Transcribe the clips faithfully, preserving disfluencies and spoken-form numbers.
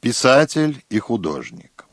Писатель и художник.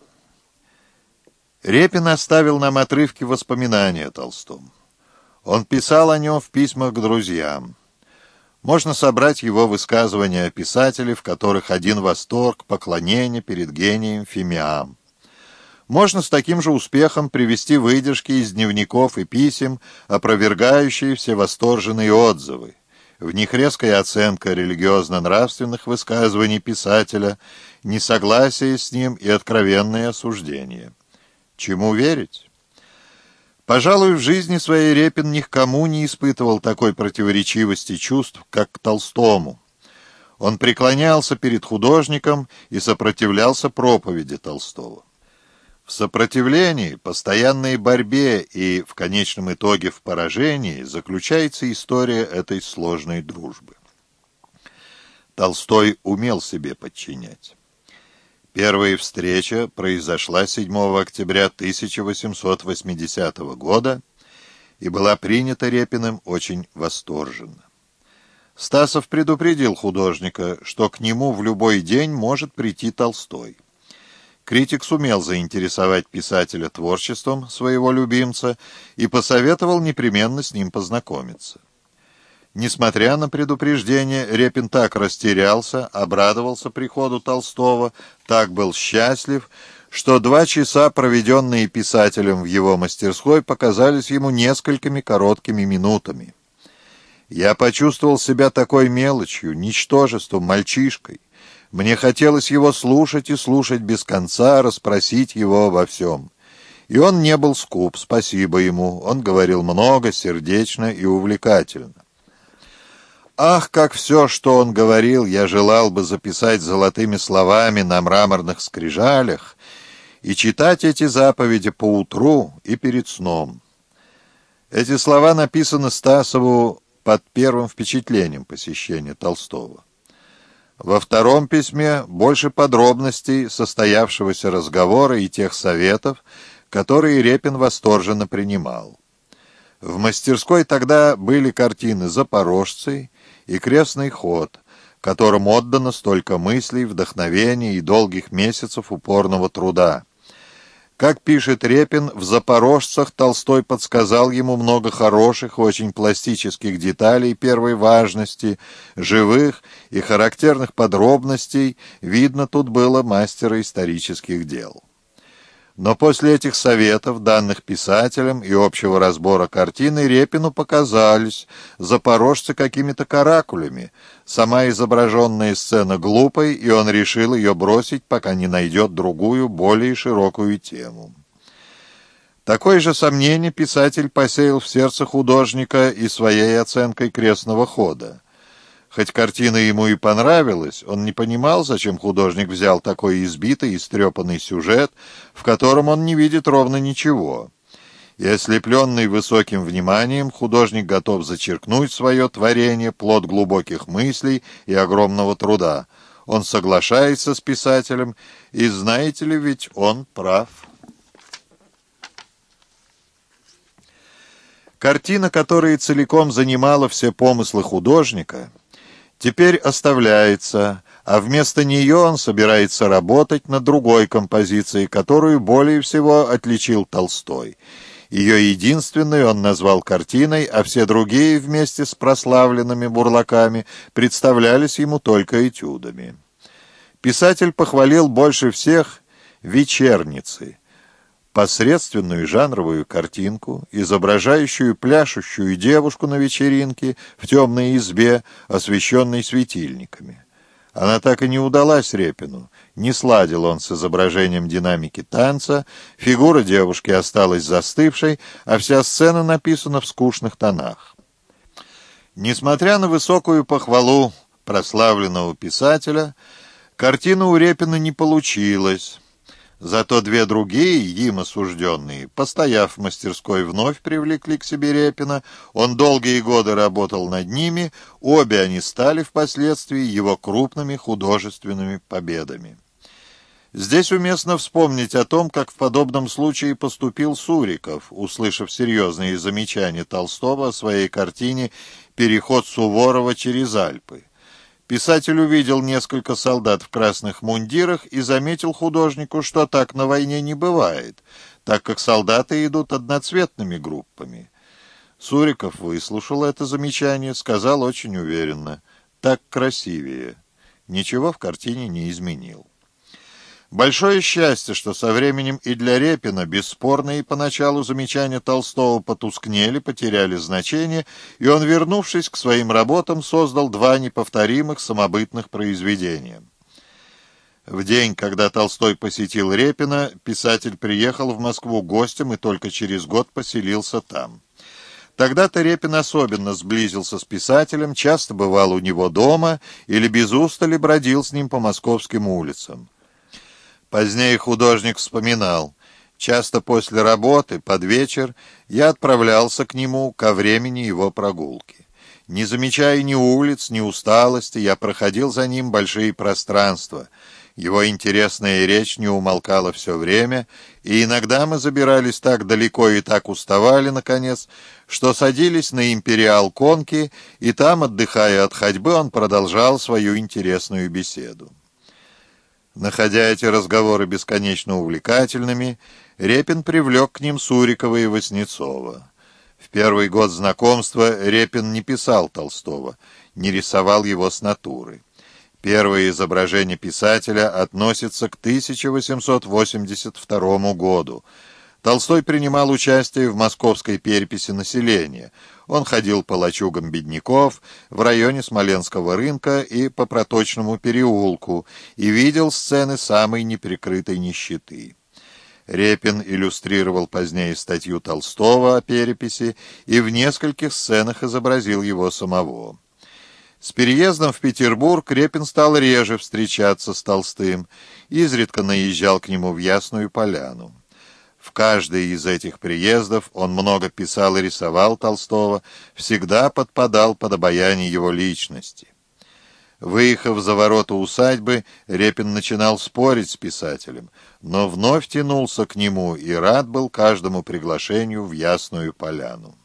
Репин оставил нам отрывки воспоминаний о Толстом. Он писал о нем в письмах к друзьям. Можно собрать его высказывания о писателе, в которых один восторг, поклонение перед гением Фимиам. Можно с таким же успехом привести выдержки из дневников и писем, опровергающие все восторженные отзывы. В них резкая оценка религиозно-нравственных высказываний писателя, несогласие с ним и откровенное осуждение. Чему верить? Пожалуй, в жизни своей Репин ни к кому не испытывал такой противоречивости чувств, как к Толстому. Он преклонялся перед художником и сопротивлялся проповеди Толстого. В сопротивлении, постоянной борьбе и, в конечном итоге, в поражении заключается история этой сложной дружбы. Толстой умел себе подчинять. Первая встреча произошла седьмого октября тысяча восемьсот восьмидесятого года и была принята Репиным очень восторженно. Стасов предупредил художника, что к нему в любой день может прийти Толстой. Критик сумел заинтересовать писателя творчеством своего любимца и посоветовал непременно с ним познакомиться. Несмотря на предупреждение, Репин так растерялся, обрадовался приходу Толстого, так был счастлив, что два часа, проведенные писателем в его мастерской, показались ему несколькими короткими минутами. «Я почувствовал себя такой мелочью, ничтожеством, мальчишкой. Мне хотелось его слушать и слушать без конца, расспросить его обо всем. И он не был скуп, спасибо ему, он говорил много, сердечно и увлекательно. Ах, как все, что он говорил, я желал бы записать золотыми словами на мраморных скрижалях и читать эти заповеди поутру и перед сном». Эти слова написаны Стасову под первым впечатлением посещения Толстого. Во втором письме больше подробностей состоявшегося разговора и тех советов, которые Репин восторженно принимал. В мастерской тогда были картины «Запорожцы» и «Крестный ход», которым отдано столько мыслей, вдохновения и долгих месяцев упорного труда. Как пишет Репин, в «Запорожцах» Толстой подсказал ему много хороших, очень пластических деталей первой важности, живых и характерных подробностей, видно, тут было мастера исторических дел. Но после этих советов, данных писателем, и общего разбора картины, Репину показались «Запорожцы» какими-то каракулями, сама изображенная сцена глупой, и он решил ее бросить, пока не найдет другую, более широкую тему. Такое же сомнение писатель посеял в сердце художника и своей оценкой «Крестного хода». Хоть картина ему и понравилась, он не понимал, зачем художник взял такой избитый и истрепанный сюжет, в котором он не видит ровно ничего. И ослепленный высоким вниманием, художник готов зачеркнуть свое творение, плод глубоких мыслей и огромного труда. Он соглашается с писателем, и знаете ли, ведь он прав. Картина, которая целиком занимала все помыслы художника, теперь оставляется, а вместо нее он собирается работать над другой композицией, которую более всего отличил Толстой. Ее единственной он назвал картиной, а все другие вместе с прославленными бурлаками представлялись ему только этюдами. Писатель похвалил больше всех «Вечерницы», посредственную жанровую картинку, изображающую пляшущую девушку на вечеринке в темной избе, освещенной светильниками. Она так и не удалась Репину, не сладил он с изображением динамики танца, фигура девушки осталась застывшей, а вся сцена написана в скучных тонах. Несмотря на высокую похвалу прославленного писателя, картина у Репина не получилась. Зато две другие, им осужденные, постояв в мастерской, вновь привлекли к себе Репина. Он долгие годы работал над ними, обе они стали впоследствии его крупными художественными победами. Здесь уместно вспомнить о том, как в подобном случае поступил Суриков, услышав серьезные замечания Толстого о своей картине «Переход Суворова через Альпы». Писатель увидел несколько солдат в красных мундирах и заметил художнику, что так на войне не бывает, так как солдаты идут одноцветными группами. Суриков выслушал это замечание, сказал очень уверенно: «Так красивее». Ничего в картине не изменил. Большое счастье, что со временем и для Репина бесспорные поначалу замечания Толстого потускнели, потеряли значение, и он, вернувшись к своим работам, создал два неповторимых самобытных произведения. В день, когда Толстой посетил Репина, писатель приехал в Москву гостем и только через год поселился там. Тогда-то Репин особенно сблизился с писателем, часто бывал у него дома или без устали бродил с ним по московским улицам. Позднее художник вспоминал: «Часто после работы, под вечер, я отправлялся к нему ко времени его прогулки. Не замечая ни улиц, ни усталости, я проходил за ним большие пространства. Его интересная речь не умолкала все время, и иногда мы забирались так далеко и так уставали, наконец, что садились на империал конки, и там, отдыхая от ходьбы, он продолжал свою интересную беседу». Находя эти разговоры бесконечно увлекательными, Репин привлек к ним Сурикова и Васнецова. В первый год знакомства Репин не писал Толстого, не рисовал его с натуры. Первое изображение писателя относится к тысяча восемьсот восемьдесят второму году. Толстой принимал участие в московской переписи населения. Он ходил по лачугам бедняков в районе Смоленского рынка и по Проточному переулку и видел сцены самой неприкрытой нищеты. Репин иллюстрировал позднее статью Толстого о переписи и в нескольких сценах изобразил его самого. С переездом в Петербург Репин стал реже встречаться с Толстым, изредка наезжал к нему в Ясную Поляну. В каждый из этих приездов он много писал и рисовал Толстого, всегда подпадал под обаяние его личности. Выехав за ворота усадьбы, Репин начинал спорить с писателем, но вновь тянулся к нему и рад был каждому приглашению в Ясную Поляну.